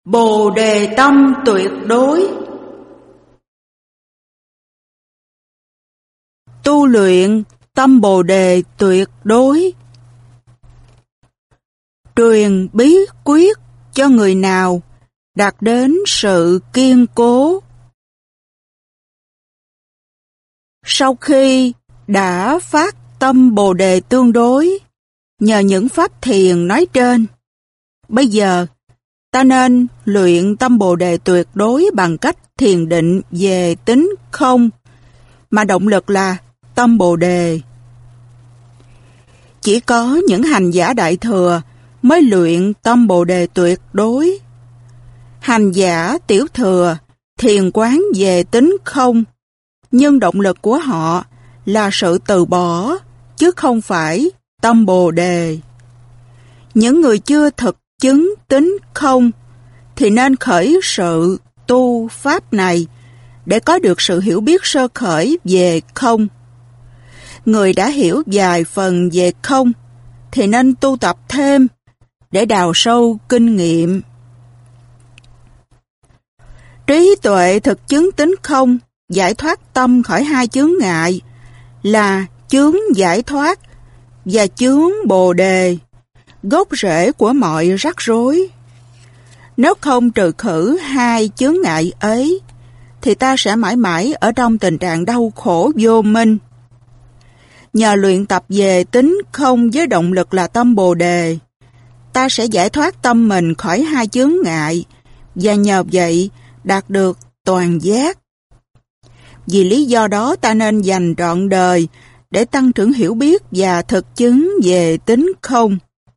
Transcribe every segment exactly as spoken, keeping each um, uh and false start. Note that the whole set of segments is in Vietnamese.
Bồ đề tâm tuyệt đối. Tu luyện tâm bồ đề tuyệt đối. Truyền bí quyết cho người nào đạt đến sự kiên cố. Sau khi đã phát tâm bồ đề tương đối, nhờ những pháp thiền nói trên, bây giờ ta nên luyện tâm bồ đề tuyệt đối bằng cách thiền định về tính không, mà động lực là tâm bồ đề. Chỉ có những hành giả đại thừa mới luyện tâm bồ đề tuyệt đối. Hành giả tiểu thừa thiền quán về tính không, nhưng động lực của họ là sự từ bỏ, chứ không phải tâm bồ đề. Những người chưa thực chứng tính không thì nên khởi sự tu pháp này để có được sự hiểu biết sơ khởi về không. Người đã hiểu vài phần về không thì nên tu tập thêm để đào sâu kinh nghiệm. Trí tuệ thực chứng tính không, giải thoát tâm khỏi hai chướng ngại là chướng giải thoát và chướng bồ đề, gốc rễ của mọi rắc rối. Nếu không trừ khử hai chướng ngại ấy, thì ta sẽ mãi mãi ở trong tình trạng đau khổ vô minh. Nhờ luyện tập về tính không với động lực là tâm bồ đề, ta sẽ giải thoát tâm mình khỏi hai chướng ngại và nhờ vậy đạt được toàn giác. Vì lý do đó ta nên dành trọn đời để tăng trưởng hiểu biết và thực chứng về tính không.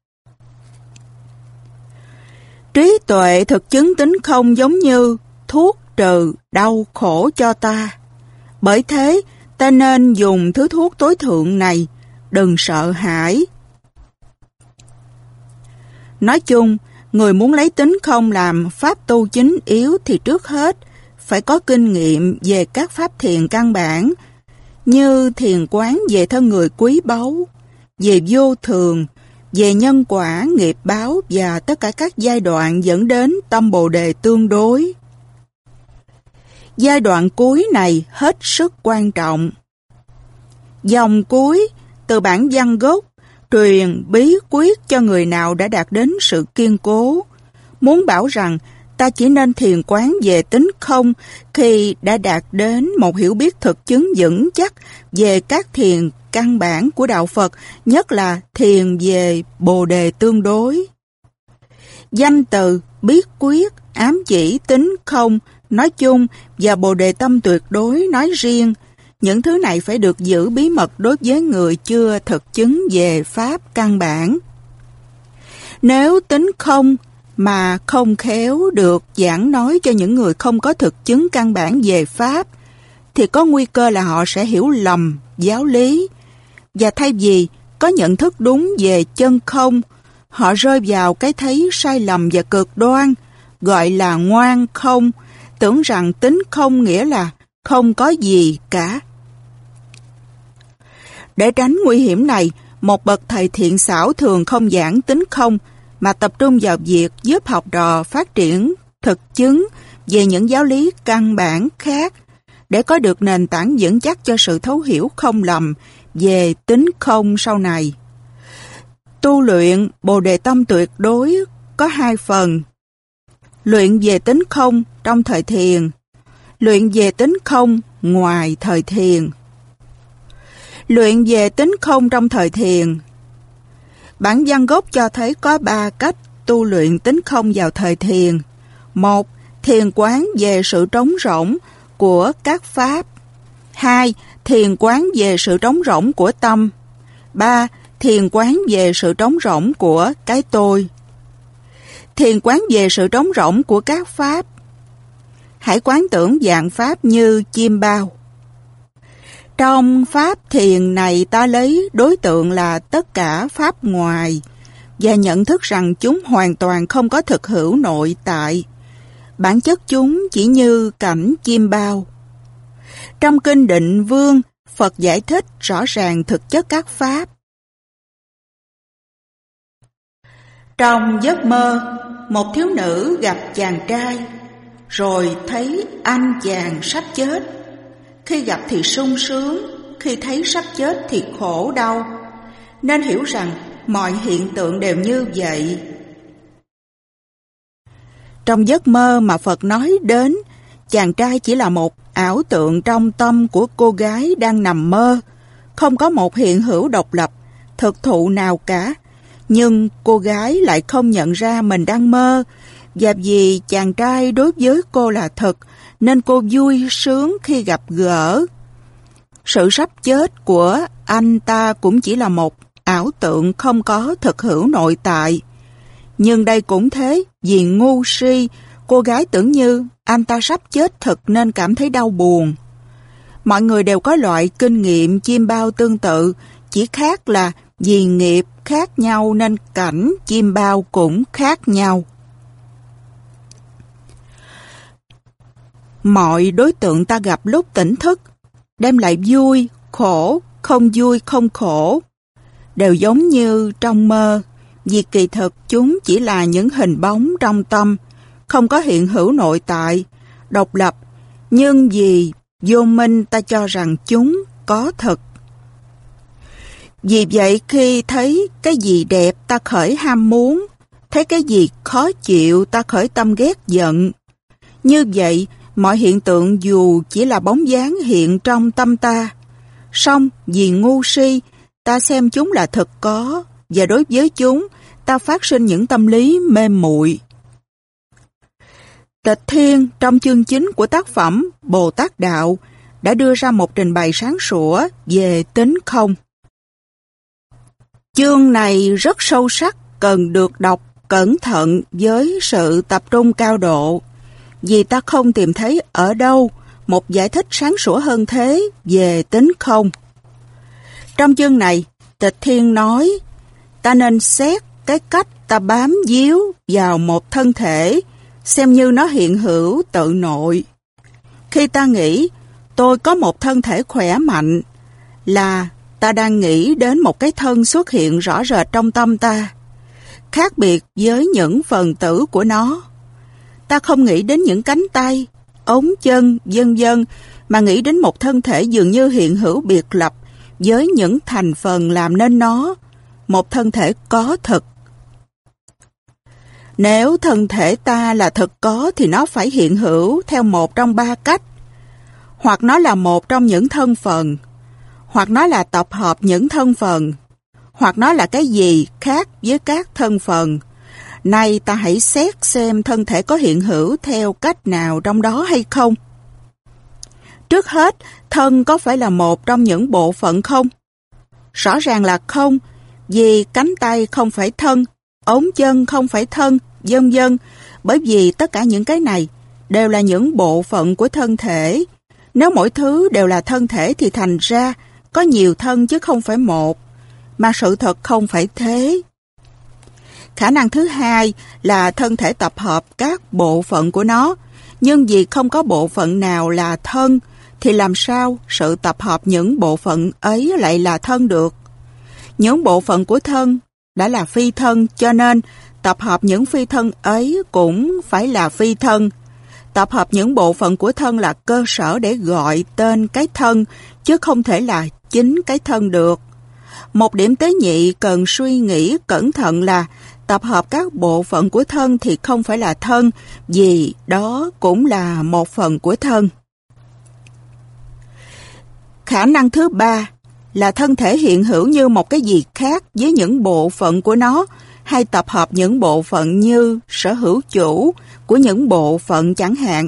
Trí tuệ thực chứng tính không giống như thuốc trừ đau khổ cho ta. Bởi thế, ta nên dùng thứ thuốc tối thượng này, đừng sợ hãi. Nói chung, người muốn lấy tính không làm pháp tu chính yếu thì trước hết phải có kinh nghiệm về các pháp thiền căn bản, như thiền quán về thân người quý báu, về vô thường, về nhân quả, nghiệp báo và tất cả các giai đoạn dẫn đến tâm bồ đề tương đối. Giai đoạn cuối này hết sức quan trọng. Dòng cuối từ bản văn gốc truyền bí quyết cho người nào đã đạt đến sự kiên cố, muốn bảo rằng ta chỉ nên thiền quán về tính không khi đã đạt đến một hiểu biết thực chứng vững chắc về các thiền căn bản của Đạo Phật, nhất là thiền về bồ đề tương đối. Danh từ bí quyết ám chỉ tính không nói chung và bồ đề tâm tuyệt đối nói riêng. Những thứ này phải được giữ bí mật đối với người chưa thực chứng về pháp căn bản. Nếu tính không mà không khéo được giảng nói cho những người không có thực chứng căn bản về pháp, thì có nguy cơ là họ sẽ hiểu lầm giáo lý, và thay vì có nhận thức đúng về chân không, họ rơi vào cái thấy sai lầm và cực đoan, gọi là ngoan không, tưởng rằng tính không nghĩa là không có gì cả. Để tránh nguy hiểm này, một bậc thầy thiện xảo thường không giảng tính không, mà tập trung vào việc giúp học trò phát triển thực chứng về những giáo lý căn bản khác, để có được nền tảng vững chắc cho sự thấu hiểu không lầm về tính không sau này. Tu luyện bồ đề tâm tuyệt đối có hai phần: luyện về tính không trong thời thiền, luyện về tính không ngoài thời thiền. Luyện về tính không trong thời thiền. Bản văn gốc cho thấy có ba cách tu luyện tính không vào thời thiền. Một, thiền quán về sự trống rỗng của các pháp. Hai, thiền quán về sự trống rỗng của tâm. Ba, thiền quán về sự trống rỗng của cái tôi. Thiền quán về sự trống rỗng của các pháp. Hãy quán tưởng dạng pháp như chim bao. Trong pháp thiền này ta lấy đối tượng là tất cả pháp ngoài và nhận thức rằng chúng hoàn toàn không có thực hữu nội tại. Bản chất chúng chỉ như cảnh chim bao. Trong Kinh Định Vương, Phật giải thích rõ ràng thực chất các pháp. Trong giấc mơ, một thiếu nữ gặp chàng trai, rồi thấy anh chàng sắp chết. Khi gặp thì sung sướng, khi thấy sắp chết thì khổ đau. Nên hiểu rằng mọi hiện tượng đều như vậy. Trong giấc mơ mà Phật nói đến, chàng trai chỉ là một ảo tượng trong tâm của cô gái đang nằm mơ, không có một hiện hữu độc lập, thực thụ nào cả. Nhưng cô gái lại không nhận ra mình đang mơ, và vì chàng trai đối với cô là thật, nên cô vui sướng khi gặp gỡ. Sự sắp chết của anh ta cũng chỉ là một ảo tượng không có thực hữu nội tại. Nhưng đây cũng thế, vì ngu si, cô gái tưởng như anh ta sắp chết thật nên cảm thấy đau buồn. Mọi người đều có loại kinh nghiệm chiêm bao tương tự, chỉ khác là vì nghiệp khác nhau nên cảnh chiêm bao cũng khác nhau. Mọi đối tượng ta gặp lúc tỉnh thức đem lại vui, khổ, không vui, không khổ, đều giống như trong mơ, vì kỳ thực chúng chỉ là những hình bóng trong tâm, không có hiện hữu nội tại, độc lập, nhưng vì vô minh ta cho rằng chúng có thật. Vì vậy khi thấy cái gì đẹp ta khởi ham muốn, thấy cái gì khó chịu ta khởi tâm ghét giận. Như vậy, mọi hiện tượng dù chỉ là bóng dáng hiện trong tâm ta, song vì ngu si, ta xem chúng là thực có, và đối với chúng, ta phát sinh những tâm lý mê muội. Tịch Thiên trong chương chính của tác phẩm Bồ Tát Đạo đã đưa ra một trình bày sáng sủa về tính không. Chương này rất sâu sắc, cần được đọc cẩn thận với sự tập trung cao độ, vì ta không tìm thấy ở đâu một giải thích sáng sủa hơn thế về tính không. Trong chương này, Tịch Thiên nói, ta nên xét cái cách ta bám víu vào một thân thể, xem như nó hiện hữu tự nội. Khi ta nghĩ, tôi có một thân thể khỏe mạnh, là ta đang nghĩ đến một cái thân xuất hiện rõ rệt trong tâm ta, khác biệt với những phần tử của nó. Ta không nghĩ đến những cánh tay, ống chân, vân vân, mà nghĩ đến một thân thể dường như hiện hữu biệt lập với những thành phần làm nên nó, một thân thể có thực. Nếu thân thể ta là thực có thì nó phải hiện hữu theo một trong ba cách. Hoặc nó là một trong những thân phần, hoặc nó là tập hợp những thân phần, hoặc nó là cái gì khác với các thân phần. Nay ta hãy xét xem thân thể có hiện hữu theo cách nào trong đó hay không. Trước hết, thân có phải là một trong những bộ phận không? Rõ ràng là không, vì cánh tay không phải thân, ống chân không phải thân, vân vân, bởi vì tất cả những cái này đều là những bộ phận của thân thể. Nếu mỗi thứ đều là thân thể thì thành ra có nhiều thân chứ không phải một, mà sự thật không phải thế. Khả năng thứ hai là thân thể tập hợp các bộ phận của nó, nhưng vì không có bộ phận nào là thân, thì làm sao sự tập hợp những bộ phận ấy lại là thân được? Những bộ phận của thân đã là phi thân, cho nên tập hợp những phi thân ấy cũng phải là phi thân. Tập hợp những bộ phận của thân là cơ sở để gọi tên cái thân, chứ không thể là chính cái thân được. Một điểm tế nhị cần suy nghĩ cẩn thận là tập hợp các bộ phận của thân thì không phải là thân, vì đó cũng là một phần của thân. Khả năng thứ ba là thân thể hiện hữu như một cái gì khác với những bộ phận của nó, hay tập hợp những bộ phận như sở hữu chủ của những bộ phận chẳng hạn.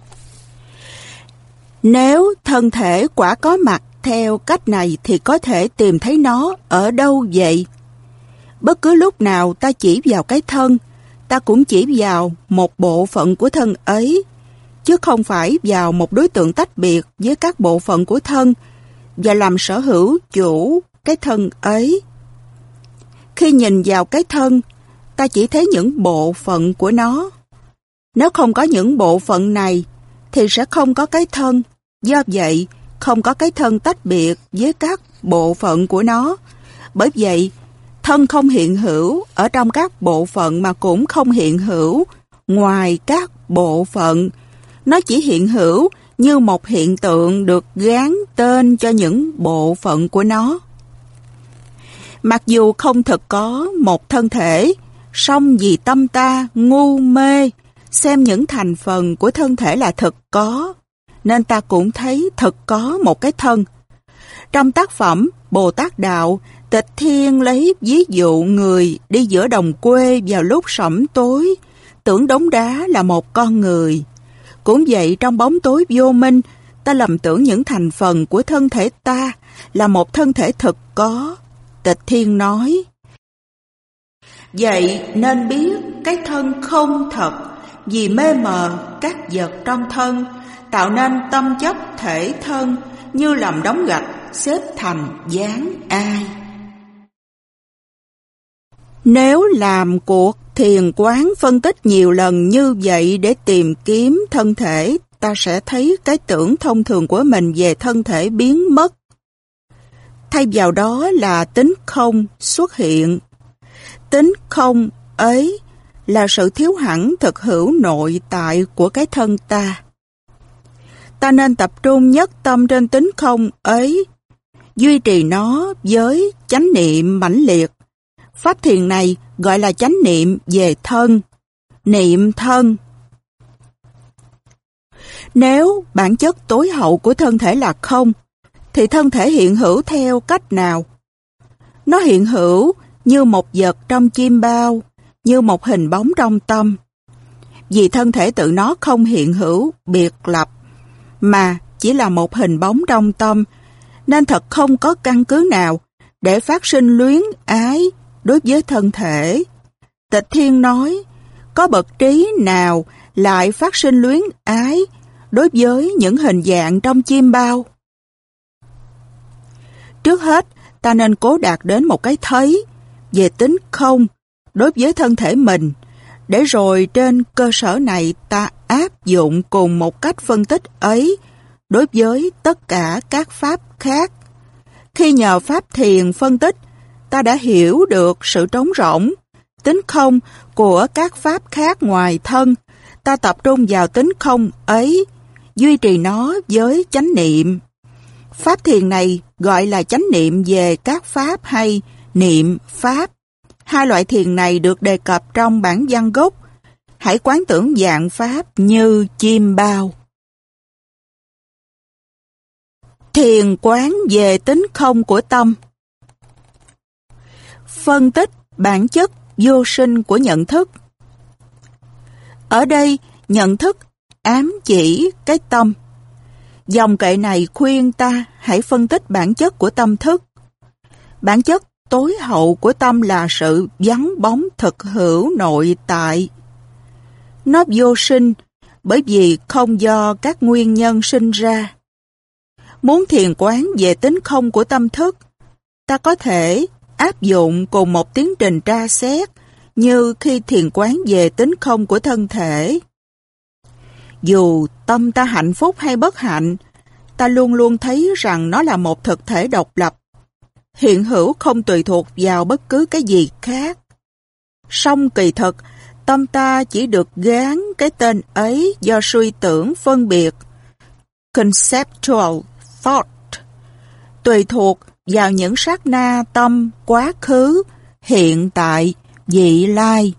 Nếu thân thể quả có mặt theo cách này thì có thể tìm thấy nó ở đâu vậy? Bất cứ lúc nào ta chỉ vào cái thân, ta cũng chỉ vào một bộ phận của thân ấy, chứ không phải vào một đối tượng tách biệt với các bộ phận của thân và làm sở hữu chủ cái thân ấy. Khi nhìn vào cái thân, ta chỉ thấy những bộ phận của nó. Nếu không có những bộ phận này, thì sẽ không có cái thân. Do vậy, không có cái thân tách biệt với các bộ phận của nó. Bởi vậy, thân không hiện hữu ở trong các bộ phận mà cũng không hiện hữu ngoài các bộ phận. Nó chỉ hiện hữu như một hiện tượng được gán tên cho những bộ phận của nó. Mặc dù không thực có một thân thể, song vì tâm ta ngu mê, xem những thành phần của thân thể là thực có, nên ta cũng thấy thực có một cái thân. Trong tác phẩm Bồ Tát Đạo, Tịch Thiên lấy ví dụ người đi giữa đồng quê vào lúc sẫm tối, tưởng đống đá là một con người. Cũng vậy, trong bóng tối vô minh, ta lầm tưởng những thành phần của thân thể ta là một thân thể thực có. Tịch Thiên nói, vậy nên biết cái thân không thật, vì mê mờ các vật trong thân, tạo nên tâm chấp thể thân, như làm đống gạch xếp thành dáng ai. Nếu làm cuộc thiền quán phân tích nhiều lần như vậy để tìm kiếm thân thể, ta sẽ thấy cái tưởng thông thường của mình về thân thể biến mất. Thay vào đó là tính không xuất hiện. Tính không ấy là sự thiếu hẳn thực hữu nội tại của cái thân ta. Ta nên tập trung nhất tâm trên tính không ấy, duy trì nó với chánh niệm mãnh liệt. Pháp thiền này gọi là chánh niệm về thân, niệm thân. Nếu bản chất tối hậu của thân thể là không, thì thân thể hiện hữu theo cách nào? Nó hiện hữu như một vật trong chim bao, như một hình bóng trong tâm. Vì thân thể tự nó không hiện hữu, biệt lập, mà chỉ là một hình bóng trong tâm, nên thật không có căn cứ nào để phát sinh luyến ái đối với thân thể. Tịch Thiên nói, có bậc trí nào lại phát sinh luyến ái đối với những hình dạng trong chim bao? Trước hết, ta nên cố đạt đến một cái thấy về tính không đối với thân thể mình, để rồi trên cơ sở này ta áp dụng cùng một cách phân tích ấy đối với tất cả các pháp khác. Khi nhờ pháp thiền phân tích, ta đã hiểu được sự trống rỗng, tính không của các pháp khác ngoài thân. Ta tập trung vào tính không ấy, duy trì nó với chánh niệm. Pháp thiền này gọi là chánh niệm về các pháp hay niệm pháp. Hai loại thiền này được đề cập trong bản văn gốc. Hãy quán tưởng dạng pháp như chim bao. Thiền quán về tính không của tâm. Phân tích bản chất vô sinh của nhận thức. Ở đây, nhận thức ám chỉ cái tâm. Dòng kệ này khuyên ta hãy phân tích bản chất của tâm thức. Bản chất tối hậu của tâm là sự vắng bóng thực hữu nội tại. Nó vô sinh bởi vì không do các nguyên nhân sinh ra. Muốn thiền quán về tính không của tâm thức, ta có thể áp dụng cùng một tiến trình tra xét như khi thiền quán về tính không của thân thể. Dù tâm ta hạnh phúc hay bất hạnh, ta luôn luôn thấy rằng nó là một thực thể độc lập, hiện hữu không tùy thuộc vào bất cứ cái gì khác. Song kỳ thực, tâm ta chỉ được gán cái tên ấy do suy tưởng phân biệt, conceptual thought, tùy thuộc vào những sát na tâm quá khứ, hiện tại, vị lai.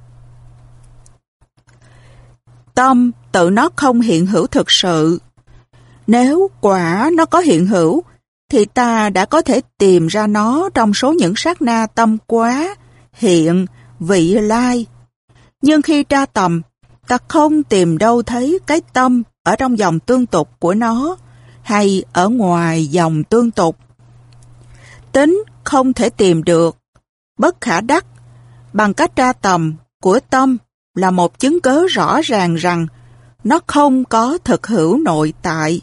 Tâm tự nó không hiện hữu thực sự. Nếu quả nó có hiện hữu, thì ta đã có thể tìm ra nó trong số những sát na tâm quá, hiện, vị lai. Nhưng khi tra tầm, ta không tìm đâu thấy cái tâm ở trong dòng tương tục của nó, hay ở ngoài dòng tương tục. Tính không thể tìm được, bất khả đắc, bằng cách tra tầm của tâm là một chứng cớ rõ ràng rằng nó không có thực hữu nội tại.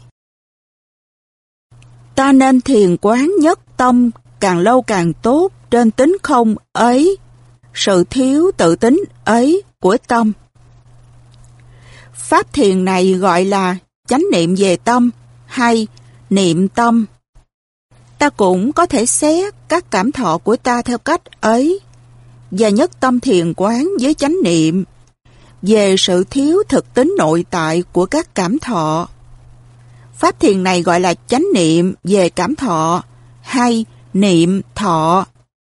Ta nên thiền quán nhất tâm càng lâu càng tốt trên tính không ấy, sự thiếu tự tính ấy của tâm. Pháp thiền này gọi là chánh niệm về tâm hay niệm tâm. Ta cũng có thể xét các cảm thọ của ta theo cách ấy, và nhất tâm thiền quán với chánh niệm về sự thiếu thực tính nội tại của các cảm thọ. Pháp thiền này gọi là chánh niệm về cảm thọ hay niệm thọ.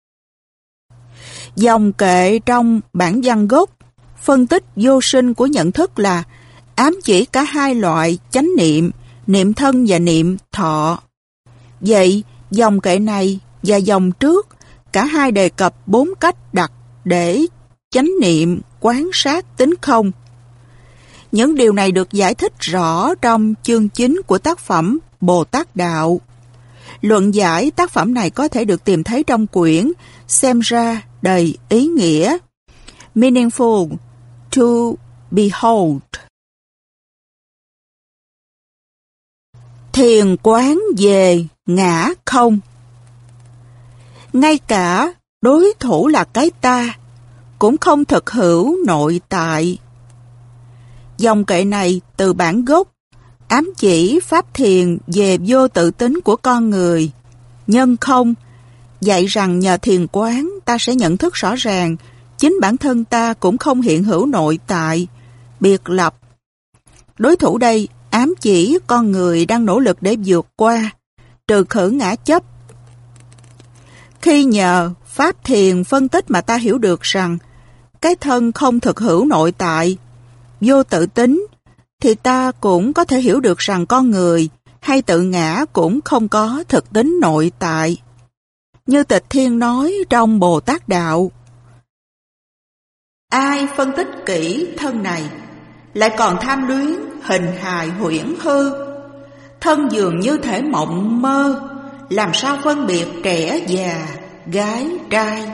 Dòng kệ trong bản văn gốc phân tích vô sinh của nhận thức là ám chỉ cả hai loại chánh niệm, niệm thân và niệm thọ. Vậy, dòng kệ này và dòng trước, cả hai đề cập bốn cách đặt để chánh niệm quán sát tính không. Những điều này được giải thích rõ trong chương chính của tác phẩm Bồ Tát Đạo. Luận giải tác phẩm này có thể được tìm thấy trong quyển Xem ra đầy ý nghĩa, Meaningful to Behold. Thiền quán về ngã không. Ngay cả đối thủ là cái ta cũng không thực hữu nội tại. Dòng kệ này từ bản gốc ám chỉ pháp thiền về vô tự tính của con người, nhân không, dạy rằng nhờ thiền quán ta sẽ nhận thức rõ ràng chính bản thân ta cũng không hiện hữu nội tại, biệt lập. Đối thủ đây ám chỉ con người đang nỗ lực để vượt qua, trừ khử ngã chấp. Khi nhờ pháp thiền phân tích mà ta hiểu được rằng cái thân không thực hữu nội tại, vô tự tính, thì ta cũng có thể hiểu được rằng con người hay tự ngã cũng không có thực tính nội tại. Như Tịch Thiên nói trong Bồ Tát Đạo, ai phân tích kỹ thân này, lại còn tham luyến hình hài huyễn hư, thân dường như thể mộng mơ, làm sao phân biệt trẻ già, gái trai.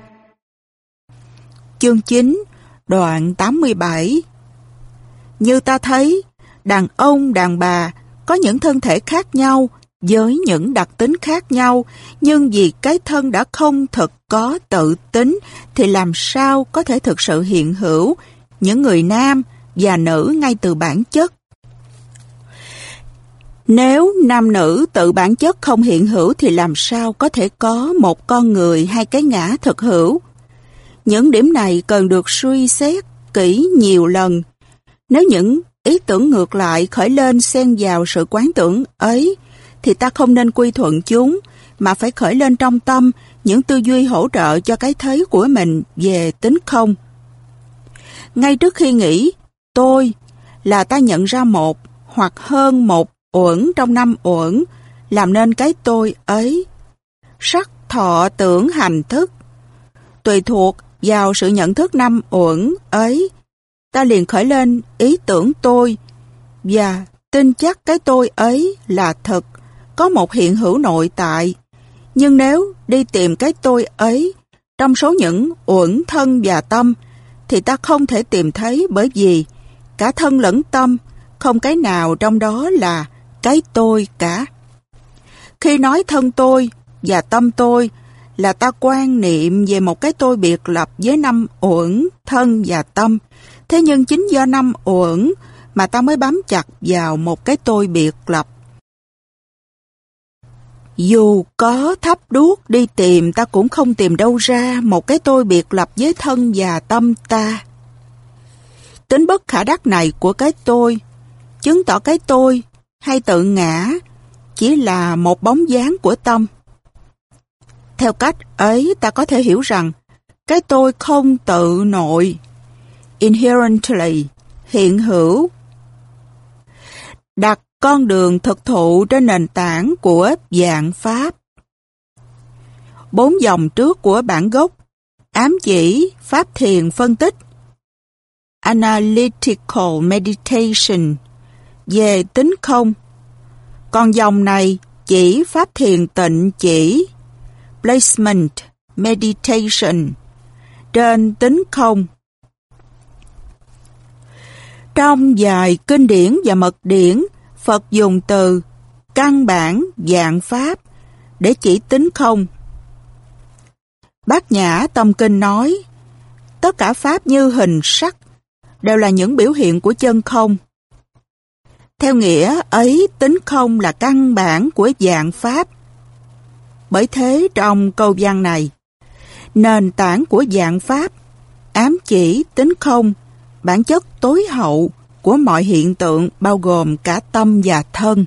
Chương chín, đoạn tám mươi bảy. Như ta thấy, đàn ông, đàn bà có những thân thể khác nhau với những đặc tính khác nhau, nhưng vì cái thân đã không thực có tự tính thì làm sao có thể thực sự hiện hữu những người nam và nữ ngay từ bản chất. Nếu nam nữ tự bản chất không hiện hữu thì làm sao có thể có một con người hay cái ngã thực hữu. Những điểm này cần được suy xét kỹ nhiều lần. Nếu những ý tưởng ngược lại khởi lên xen vào sự quán tưởng ấy, thì ta không nên quy thuận chúng, mà phải khởi lên trong tâm những tư duy hỗ trợ cho cái thấy của mình về tính không. Ngay trước khi nghĩ tôi là ta nhận ra một hoặc hơn một uẩn trong năm uẩn, làm nên cái tôi ấy. Sắc, thọ, tưởng, hành, thức. Tùy thuộc vào sự nhận thức năm uẩn ấy, ta liền khởi lên ý tưởng tôi và tin chắc cái tôi ấy là thật, có một hiện hữu nội tại. Nhưng nếu đi tìm cái tôi ấy trong số những uẩn thân và tâm, thì ta không thể tìm thấy, bởi vì cả thân lẫn tâm, không cái nào trong đó là cái tôi cả. Khi nói thân tôi và tâm tôi là ta quan niệm về một cái tôi biệt lập với năm uẩn, thân và tâm. Thế nhưng chính do năm uẩn mà ta mới bám chặt vào một cái tôi biệt lập. Dù có thắp đuốc đi tìm, ta cũng không tìm đâu ra một cái tôi biệt lập với thân và tâm ta. Tính bất khả đắc này của cái tôi chứng tỏ cái tôi hay tự ngã chỉ là một bóng dáng của tâm. Theo cách ấy, ta có thể hiểu rằng cái tôi không tự nội, inherently, hiện hữu, đặt con đường thực thụ trên nền tảng của vạn pháp. Bốn dòng trước của bản gốc ám chỉ pháp thiền phân tích, analytical meditation, về tính không. Còn dòng này chỉ pháp thiền tịnh chỉ, placement meditation, trên tính không. Trong vài kinh điển và mật điển, Phật dùng từ căn bản vạn pháp để chỉ tính không. Bát Nhã Tâm Kinh nói, tất cả pháp như hình sắc đều là những biểu hiện của chân không. Theo nghĩa ấy, tính không là căn bản của vạn pháp. Bởi thế trong câu văn này, nền tảng của dạng pháp ám chỉ tính không, bản chất tối hậu của mọi hiện tượng bao gồm cả tâm và thân.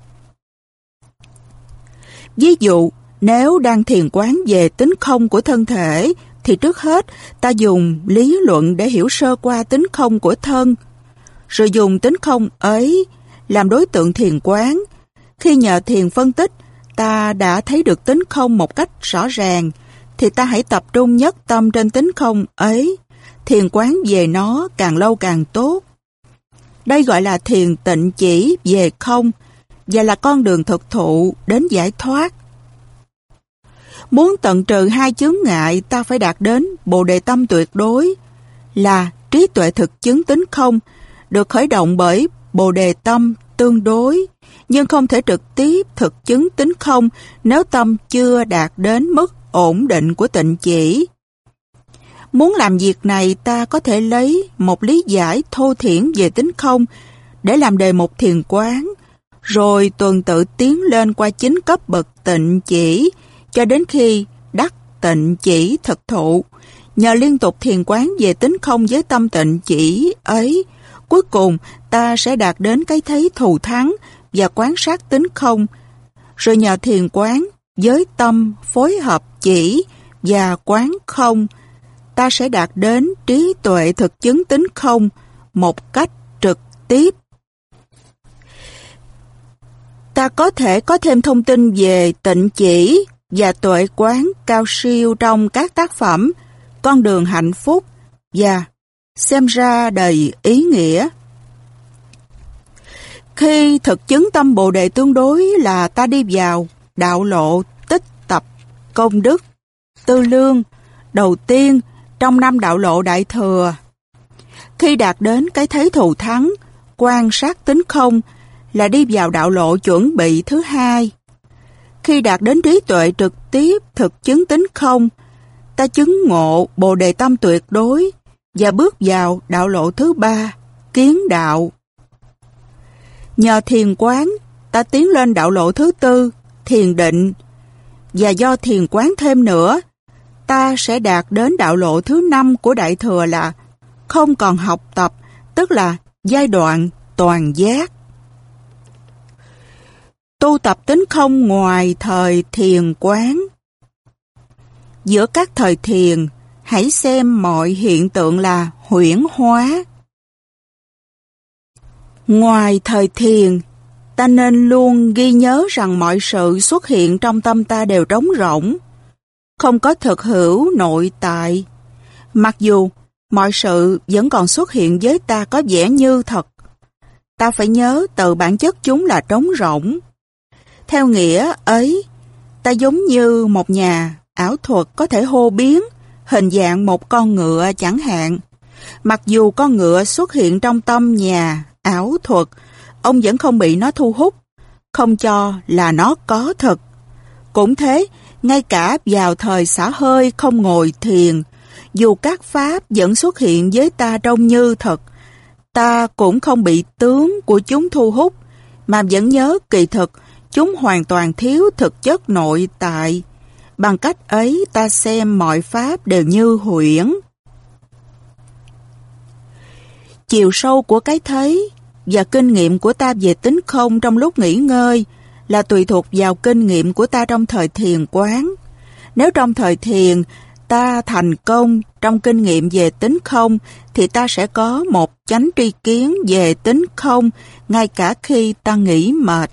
Ví dụ, nếu đang thiền quán về tính không của thân thể, thì trước hết ta dùng lý luận để hiểu sơ qua tính không của thân, rồi dùng tính không ấy làm đối tượng thiền quán. Khi nhờ thiền phân tích, ta đã thấy được tính không một cách rõ ràng, thì ta hãy tập trung nhất tâm trên tính không ấy, thiền quán về nó càng lâu càng tốt. Đây gọi là thiền tịnh chỉ về không, và là con đường thực thụ đến giải thoát. Muốn tận trừ hai chướng ngại, ta phải đạt đến Bồ Đề tâm tuyệt đối, là trí tuệ thực chứng tính không, được khởi động bởi Bồ Đề tâm tương đối, nhưng không thể trực tiếp thực chứng tính không nếu tâm chưa đạt đến mức ổn định của tịnh chỉ. Muốn làm việc này, ta có thể lấy một lý giải thô thiển về tính không để làm đề mục thiền quán, rồi tuần tự tiến lên qua chính cấp bậc tịnh chỉ, cho đến khi đắc tịnh chỉ thực thụ. Nhờ liên tục thiền quán về tính không với tâm tịnh chỉ ấy, cuối cùng ta sẽ đạt đến cái thấy thù thắng và quán sát tính không. Rồi nhờ thiền quán với tâm phối hợp chỉ và quán không, ta sẽ đạt đến trí tuệ thực chứng tính không một cách trực tiếp. Ta có thể có thêm thông tin về tịnh chỉ và tuệ quán cao siêu trong các tác phẩm Con đường hạnh phúc và Xem ra đầy ý nghĩa. Khi thực chứng tâm Bồ Đề tương đối là ta đi vào đạo lộ tích tập công đức tư lương đầu tiên trong năm đạo lộ Đại Thừa. Khi đạt đến cái thấy thù thắng, quan sát tính không là đi vào đạo lộ chuẩn bị thứ hai. Khi đạt đến trí tuệ trực tiếp thực chứng tính không, ta chứng ngộ Bồ Đề tâm tuyệt đối và bước vào đạo lộ thứ ba, kiến đạo. Nhờ thiền quán, ta tiến lên đạo lộ thứ tư, thiền định, và do thiền quán thêm nữa, ta sẽ đạt đến đạo lộ thứ năm của Đại Thừa là không còn học tập, tức là giai đoạn toàn giác. Tu tập tính không ngoài thời thiền quán. Giữa các thời thiền, hãy xem mọi hiện tượng là huyễn hóa. Ngoài thời thiền, ta nên luôn ghi nhớ rằng mọi sự xuất hiện trong tâm ta đều trống rỗng, không có thực hữu nội tại. Mặc dù mọi sự vẫn còn xuất hiện với ta có vẻ như thật, ta phải nhớ từ bản chất chúng là trống rỗng. Theo nghĩa ấy, ta giống như một nhà ảo thuật có thể hô biến hình dạng một con ngựa chẳng hạn. Mặc dù con ngựa xuất hiện trong tâm nhà ảo thuật, ông vẫn không bị nó thu hút, không cho là nó có thật. Cũng thế, ngay cả vào thời xả hơi không ngồi thiền, dù các pháp vẫn xuất hiện với ta trông như thật, ta cũng không bị tướng của chúng thu hút, mà vẫn nhớ kỳ thực chúng hoàn toàn thiếu thực chất nội tại. Bằng cách ấy ta xem mọi pháp đều như huyễn. Chiều sâu của cái thấy và kinh nghiệm của ta về tính không trong lúc nghỉ ngơi là tùy thuộc vào kinh nghiệm của ta trong thời thiền quán. Nếu trong thời thiền ta thành công trong kinh nghiệm về tính không, thì ta sẽ có một chánh tri kiến về tính không ngay cả khi ta nghỉ mệt.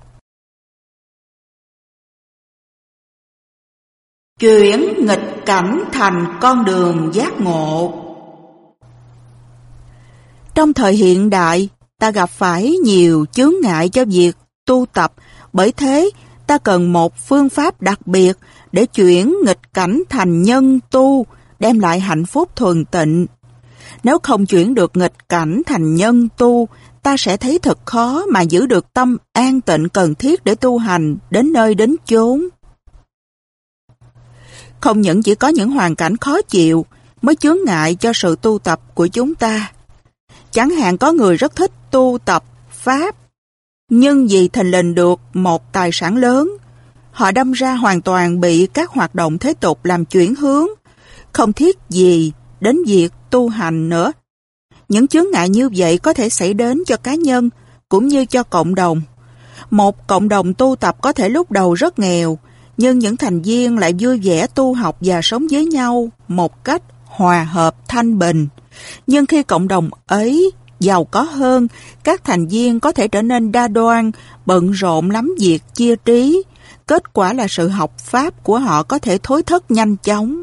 Chuyển nghịch cảnh thành con đường giác ngộ. Trong thời hiện đại, ta gặp phải nhiều chướng ngại cho việc tu tập, bởi thế ta cần một phương pháp đặc biệt để chuyển nghịch cảnh thành nhân tu, đem lại hạnh phúc thuần tịnh. Nếu không chuyển được nghịch cảnh thành nhân tu, ta sẽ thấy thật khó mà giữ được tâm an tịnh cần thiết để tu hành đến nơi đến chốn. Không những chỉ có những hoàn cảnh khó chịu mới chướng ngại cho sự tu tập của chúng ta. Chẳng hạn có người rất thích tu tập Pháp, nhưng vì thình lình được một tài sản lớn, Họ đâm ra hoàn toàn bị các hoạt động thế tục làm chuyển hướng, không thiết gì đến việc tu hành nữa. Những chướng ngại như vậy có thể xảy đến cho cá nhân cũng như cho cộng đồng. Một cộng đồng tu tập có thể lúc đầu rất nghèo, nhưng những thành viên lại vui vẻ tu học và sống với nhau một cách hòa hợp thanh bình. Nhưng khi cộng đồng ấy giàu có hơn, các thành viên có thể trở nên đa đoan, bận rộn lắm việc chia trí. Kết quả là sự học pháp của họ có thể thối thất nhanh chóng.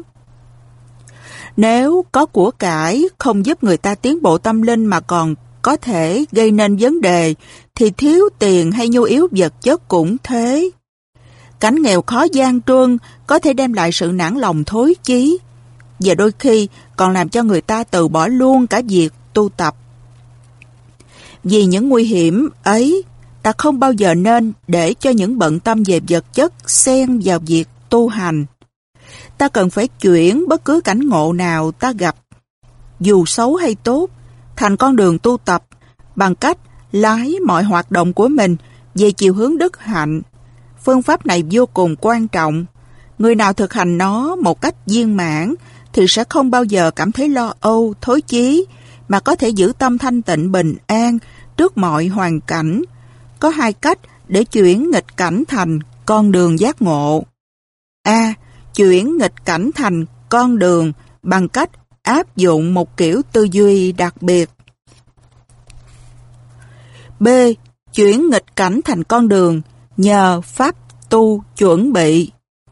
Nếu có của cải không giúp người ta tiến bộ tâm linh mà còn có thể gây nên vấn đề, thì thiếu tiền hay nhu yếu vật chất cũng thế. Cảnh nghèo khó gian truân có thể đem lại sự nản lòng thối chí, và đôi khi còn làm cho người ta từ bỏ luôn cả việc tu tập. Vì những nguy hiểm ấy, ta không bao giờ nên để cho những bận tâm về vật chất xen vào việc tu hành. Ta cần phải chuyển bất cứ cảnh ngộ nào ta gặp, dù xấu hay tốt, thành con đường tu tập bằng cách lái mọi hoạt động của mình về chiều hướng đức hạnh. Phương pháp này vô cùng quan trọng. Người nào thực hành nó một cách viên mãn thì sẽ không bao giờ cảm thấy lo âu, thối chí, mà có thể giữ tâm thanh tịnh bình an trước mọi hoàn cảnh. Có hai cách để chuyển nghịch cảnh thành con đường giác ngộ. A. Chuyển nghịch cảnh thành con đường bằng cách áp dụng một kiểu tư duy đặc biệt. B. Chuyển nghịch cảnh thành con đường nhờ pháp tu chuẩn bị.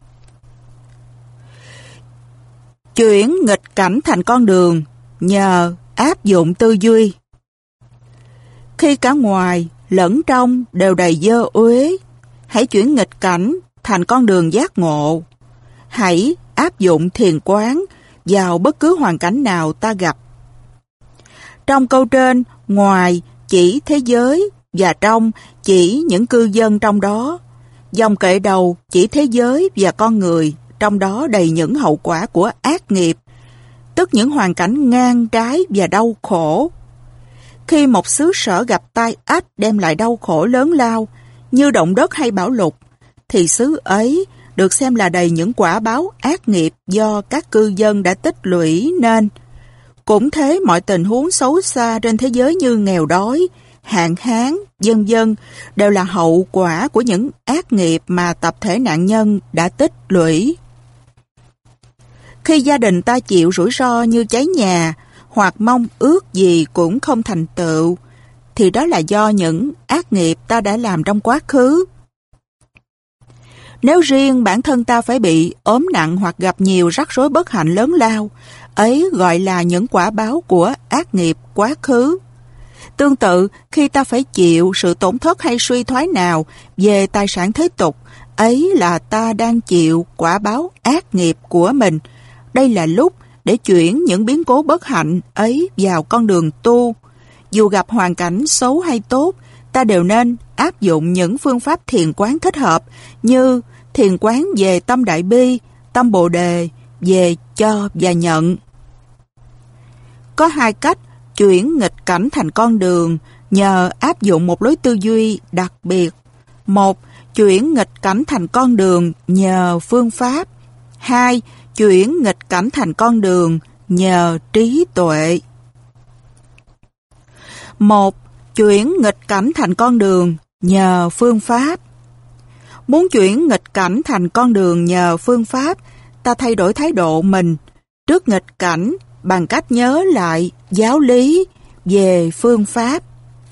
Chuyển nghịch cảnh thành con đường nhờ áp dụng tư duy. Khi cả ngoài lẫn trong đều đầy dơ uế, hãy chuyển nghịch cảnh thành con đường giác ngộ. Hãy áp dụng thiền quán vào bất cứ hoàn cảnh nào ta gặp. Trong câu trên, ngoài chỉ thế giới và trong chỉ những cư dân trong đó. Dòng kệ đầu chỉ thế giới và con người, trong đó đầy những hậu quả của ác nghiệp, tức những hoàn cảnh ngang trái và đau khổ. Khi một xứ sở gặp tai ách đem lại đau khổ lớn lao, như động đất hay bão lụt, thì xứ ấy được xem là đầy những quả báo ác nghiệp do các cư dân đã tích lũy nên. Cũng thế, mọi tình huống xấu xa trên thế giới như nghèo đói, hạn hán, vân vân đều là hậu quả của những ác nghiệp mà tập thể nạn nhân đã tích lũy. Khi gia đình ta chịu rủi ro như cháy nhà hoặc mong ước gì cũng không thành tựu, thì đó là do những ác nghiệp ta đã làm trong quá khứ. Nếu riêng bản thân ta phải bị ốm nặng hoặc gặp nhiều rắc rối bất hạnh lớn lao, ấy gọi là những quả báo của ác nghiệp quá khứ. Tương tự, khi ta phải chịu sự tổn thất hay suy thoái nào về tài sản thế tục, ấy là ta đang chịu quả báo ác nghiệp của mình. Đây là lúc để chuyển những biến cố bất hạnh ấy vào con đường tu. Dù gặp hoàn cảnh xấu hay tốt, ta đều nên áp dụng những phương pháp thiền quán thích hợp như thiền quán về tâm đại bi, tâm bồ đề, về cho và nhận. Có hai cách chuyển nghịch cảnh thành con đường nhờ áp dụng một lối tư duy đặc biệt. Một, chuyển nghịch cảnh thành con đường nhờ phương pháp. Hai, chuyển nghịch cảnh thành con đường nhờ trí tuệ. Một, chuyển nghịch cảnh thành con đường nhờ phương pháp. Muốn chuyển nghịch cảnh thành con đường nhờ phương pháp, ta thay đổi thái độ mình trước nghịch cảnh bằng cách nhớ lại giáo lý về phương pháp.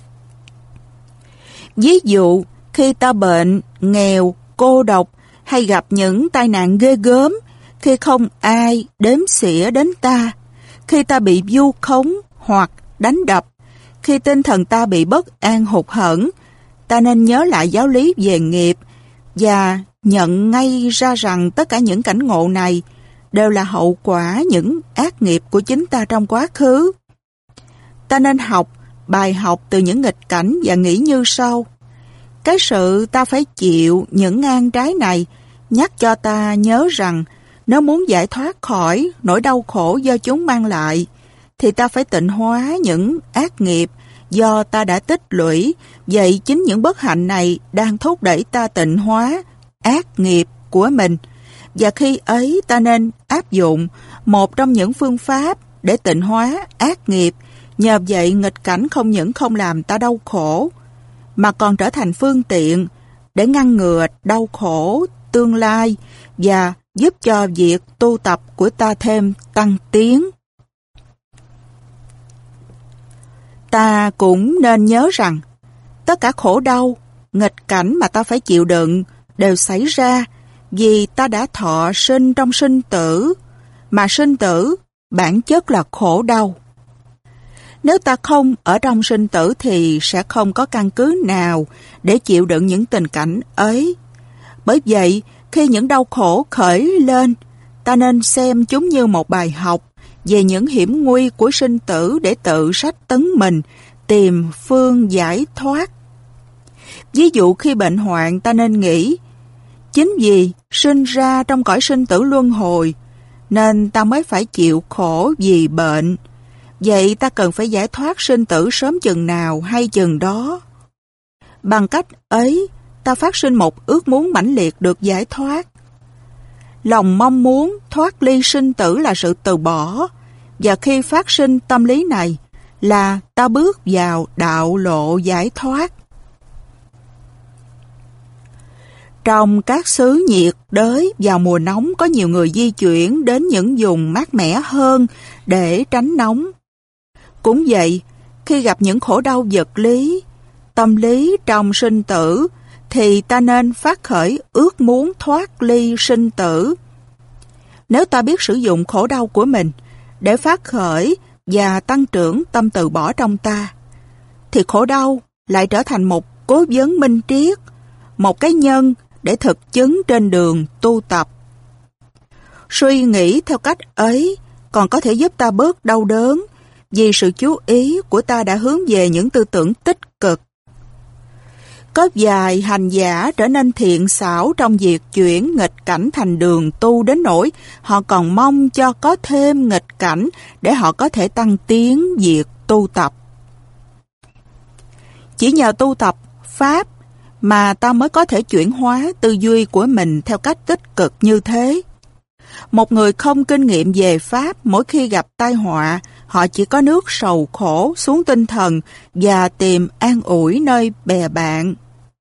Ví dụ, khi ta bệnh, nghèo, cô độc hay gặp những tai nạn ghê gớm, khi không ai đếm xỉa đến ta, khi ta bị vu khống hoặc đánh đập, khi tinh thần ta bị bất an hụt hẫng, ta nên nhớ lại giáo lý về nghiệp và nhận ngay ra rằng tất cả những cảnh ngộ này đều là hậu quả những ác nghiệp của chính ta trong quá khứ. Ta nên học bài học từ những nghịch cảnh và nghĩ như sau. Cái sự ta phải chịu những ngang trái này nhắc cho ta nhớ rằng nếu muốn giải thoát khỏi nỗi đau khổ do chúng mang lại, thì ta phải tịnh hóa những ác nghiệp do ta đã tích lũy. Vậy chính những bất hạnh này đang thúc đẩy ta tịnh hóa ác nghiệp của mình, và khi ấy ta nên áp dụng một trong những phương pháp để tịnh hóa ác nghiệp. Nhờ vậy nghịch cảnh không những không làm ta đau khổ, mà còn trở thành phương tiện để ngăn ngừa đau khổ tương lai và giúp cho việc tu tập của ta thêm tăng tiến. Ta cũng nên nhớ rằng tất cả khổ đau, nghịch cảnh mà ta phải chịu đựng đều xảy ra vì ta đã thọ sinh trong sinh tử, mà sinh tử bản chất là khổ đau. Nếu ta không ở trong sinh tử thì sẽ không có căn cứ nào để chịu đựng những tình cảnh ấy. Bởi vậy, khi những đau khổ khởi lên, ta nên xem chúng như một bài học về những hiểm nguy của sinh tử để tự sách tấn mình, tìm phương giải thoát. Ví dụ khi bệnh hoạn, ta nên nghĩ, chính vì sinh ra trong cõi sinh tử luân hồi, nên ta mới phải chịu khổ vì bệnh. Vậy ta cần phải giải thoát sinh tử sớm chừng nào hay chừng đó. Bằng cách ấy, ta phát sinh một ước muốn mãnh liệt được giải thoát. Lòng mong muốn thoát ly sinh tử là sự từ bỏ, và khi phát sinh tâm lý này là ta bước vào đạo lộ giải thoát. Trong các xứ nhiệt đới vào mùa nóng có nhiều người di chuyển đến những vùng mát mẻ hơn để tránh nóng. Cũng vậy, khi gặp những khổ đau vật lý, tâm lý trong sinh tử, thì ta nên phát khởi ước muốn thoát ly sinh tử. Nếu ta biết sử dụng khổ đau của mình để phát khởi và tăng trưởng tâm từ bỏ trong ta, thì khổ đau lại trở thành một cố vấn minh triết, một cái nhân để thực chứng trên đường tu tập. Suy nghĩ theo cách ấy còn có thể giúp ta bớt đau đớn, vì sự chú ý của ta đã hướng về những tư tưởng tích cực. Có vài hành giả trở nên thiện xảo trong việc chuyển nghịch cảnh thành đường tu đến nỗi họ còn mong cho có thêm nghịch cảnh để họ có thể tăng tiến việc tu tập. Chỉ nhờ tu tập Pháp mà ta mới có thể chuyển hóa tư duy của mình theo cách tích cực như thế. Một người không kinh nghiệm về Pháp, mỗi khi gặp tai họa, họ chỉ có nước sầu khổ xuống tinh thần và tìm an ủi nơi bè bạn.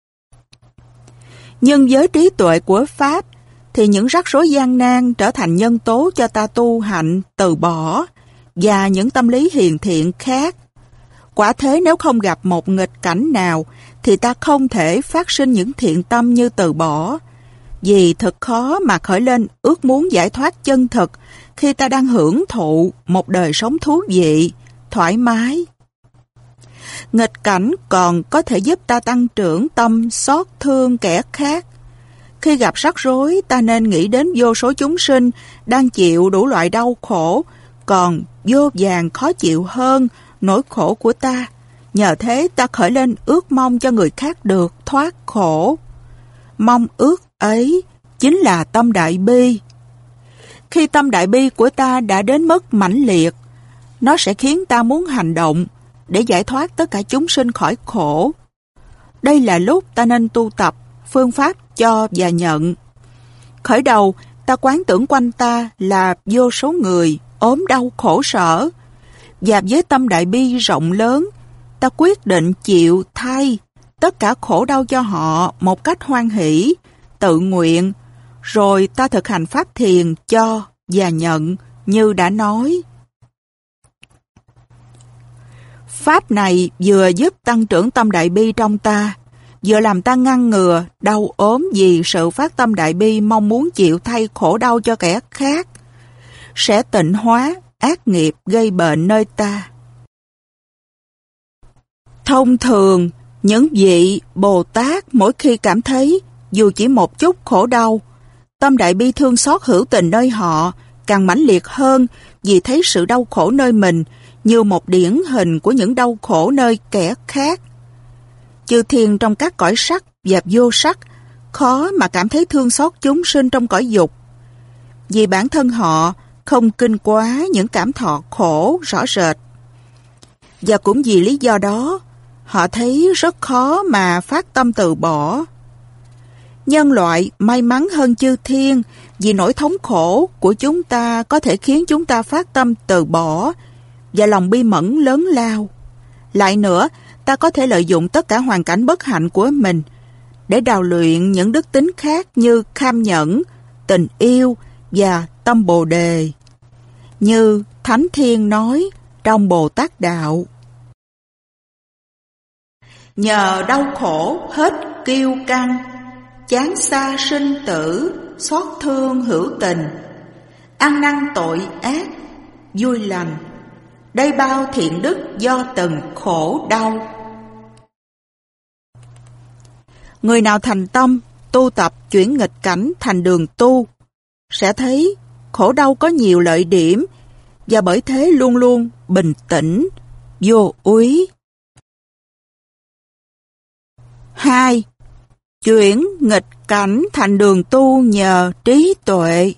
Nhưng với trí tuệ của Pháp, thì những rắc rối gian nan trở thành nhân tố cho ta tu hạnh, từ bỏ và những tâm lý hiền thiện khác. Quả thế nếu không gặp một nghịch cảnh nào, thì ta không thể phát sinh những thiện tâm như từ bỏ, vì thật khó mà khởi lên ước muốn giải thoát chân thực khi ta đang hưởng thụ một đời sống thú vị, thoải mái. Nghịch cảnh còn có thể giúp ta tăng trưởng tâm xót thương kẻ khác. Khi gặp rắc rối, ta nên nghĩ đến vô số chúng sinh đang chịu đủ loại đau khổ, còn vô vàn khó chịu hơn nỗi khổ của ta. Nhờ thế ta khởi lên ước mong cho người khác được thoát khổ. Mong ước ấy chính là tâm đại bi. Khi tâm đại bi của ta đã đến mức mãnh liệt, nó sẽ khiến ta muốn hành động để giải thoát tất cả chúng sinh khỏi khổ. Đây là lúc ta nên tu tập phương pháp cho và nhận. Khởi đầu, ta quán tưởng quanh ta là vô số người ốm đau khổ sở, và với tâm đại bi rộng lớn, ta quyết định chịu thay tất cả khổ đau cho họ một cách hoan hỷ, tự nguyện, rồi ta thực hành pháp thiền cho và nhận như đã nói. Pháp này vừa giúp tăng trưởng tâm đại bi trong ta, vừa làm ta ngăn ngừa đau ốm vì sự phát tâm đại bi mong muốn chịu thay khổ đau cho kẻ khác, sẽ tịnh hóa ác nghiệp gây bệnh nơi ta. Thông thường, những vị Bồ Tát mỗi khi cảm thấy dù chỉ một chút khổ đau, tâm đại bi thương xót hữu tình nơi họ càng mãnh liệt hơn, vì thấy sự đau khổ nơi mình như một điển hình của những đau khổ nơi kẻ khác. Chư thiên trong các cõi sắc và vô sắc khó mà cảm thấy thương xót chúng sinh trong cõi dục, vì bản thân họ không kinh quá những cảm thọ khổ rõ rệt. Và cũng vì lý do đó, họ thấy rất khó mà phát tâm từ bỏ. Nhân loại may mắn hơn chư thiên vì nỗi thống khổ của chúng ta có thể khiến chúng ta phát tâm từ bỏ và lòng bi mẫn lớn lao. Lại nữa, ta có thể lợi dụng tất cả hoàn cảnh bất hạnh của mình để đào luyện những đức tính khác như kham nhẫn, tình yêu và tâm Bồ Đề. Như Thánh Thiên nói trong Bồ Tát Đạo: nhờ đau khổ hết kiêu căng, chán xa sinh tử, xót thương hữu tình, ăn năn tội ác, vui lành, đây bao thiện đức do từng khổ đau. Người nào thành tâm tu tập chuyển nghịch cảnh thành đường tu sẽ thấy khổ đau có nhiều lợi điểm và bởi thế luôn luôn bình tĩnh, vô úy. Hai. Chuyển nghịch cảnh thành đường tu nhờ trí tuệ.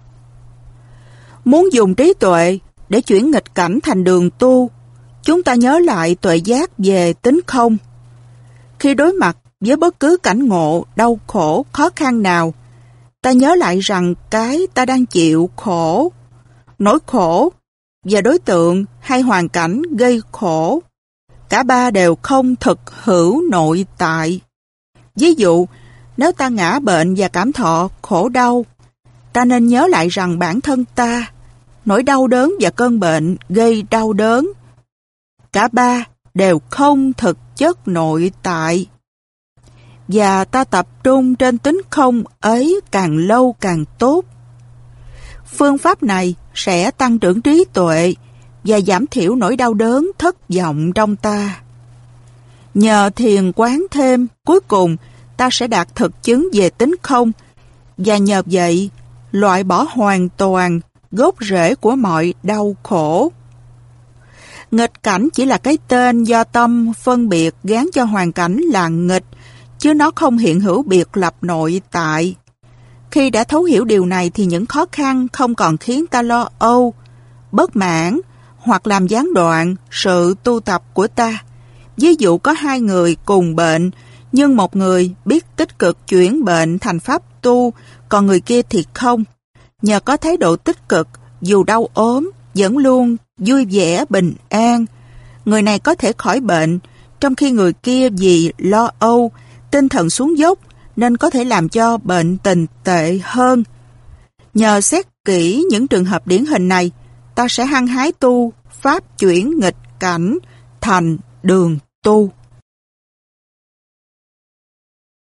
Muốn dùng trí tuệ để chuyển nghịch cảnh thành đường tu, chúng ta nhớ lại tuệ giác về tính không. Khi đối mặt với bất cứ cảnh ngộ, đau khổ, khó khăn nào, ta nhớ lại rằng cái ta đang chịu khổ, nỗi khổ và đối tượng hay hoàn cảnh gây khổ, cả ba đều không thực hữu nội tại. Ví dụ, nếu ta ngã bệnh và cảm thọ khổ đau, ta nên nhớ lại rằng bản thân ta, nỗi đau đớn và cơn bệnh gây đau đớn, cả ba đều không thực chất nội tại. Và ta tập trung trên tính không ấy càng lâu càng tốt. Phương pháp này sẽ tăng trưởng trí tuệ và giảm thiểu nỗi đau đớn thất vọng trong ta. Nhờ thiền quán thêm, cuối cùng ta sẽ đạt thực chứng về tính không, và nhờ vậy loại bỏ hoàn toàn gốc rễ của mọi đau khổ. Nghịch cảnh chỉ là cái tên do tâm phân biệt gán cho hoàn cảnh là nghịch, chứ nó không hiện hữu biệt lập nội tại. Khi đã thấu hiểu điều này thì những khó khăn không còn khiến ta lo âu, bất mãn hoặc làm gián đoạn sự tu tập của ta. Ví dụ có hai người cùng bệnh, nhưng một người biết tích cực chuyển bệnh thành pháp tu, còn người kia thì không. Nhờ có thái độ tích cực, dù đau ốm, vẫn luôn vui vẻ bình an, người này có thể khỏi bệnh, trong khi người kia vì lo âu, tinh thần xuống dốc nên có thể làm cho bệnh tình tệ hơn. Nhờ xét kỹ những trường hợp điển hình này, ta sẽ hăng hái tu pháp chuyển nghịch cảnh thành đường tu.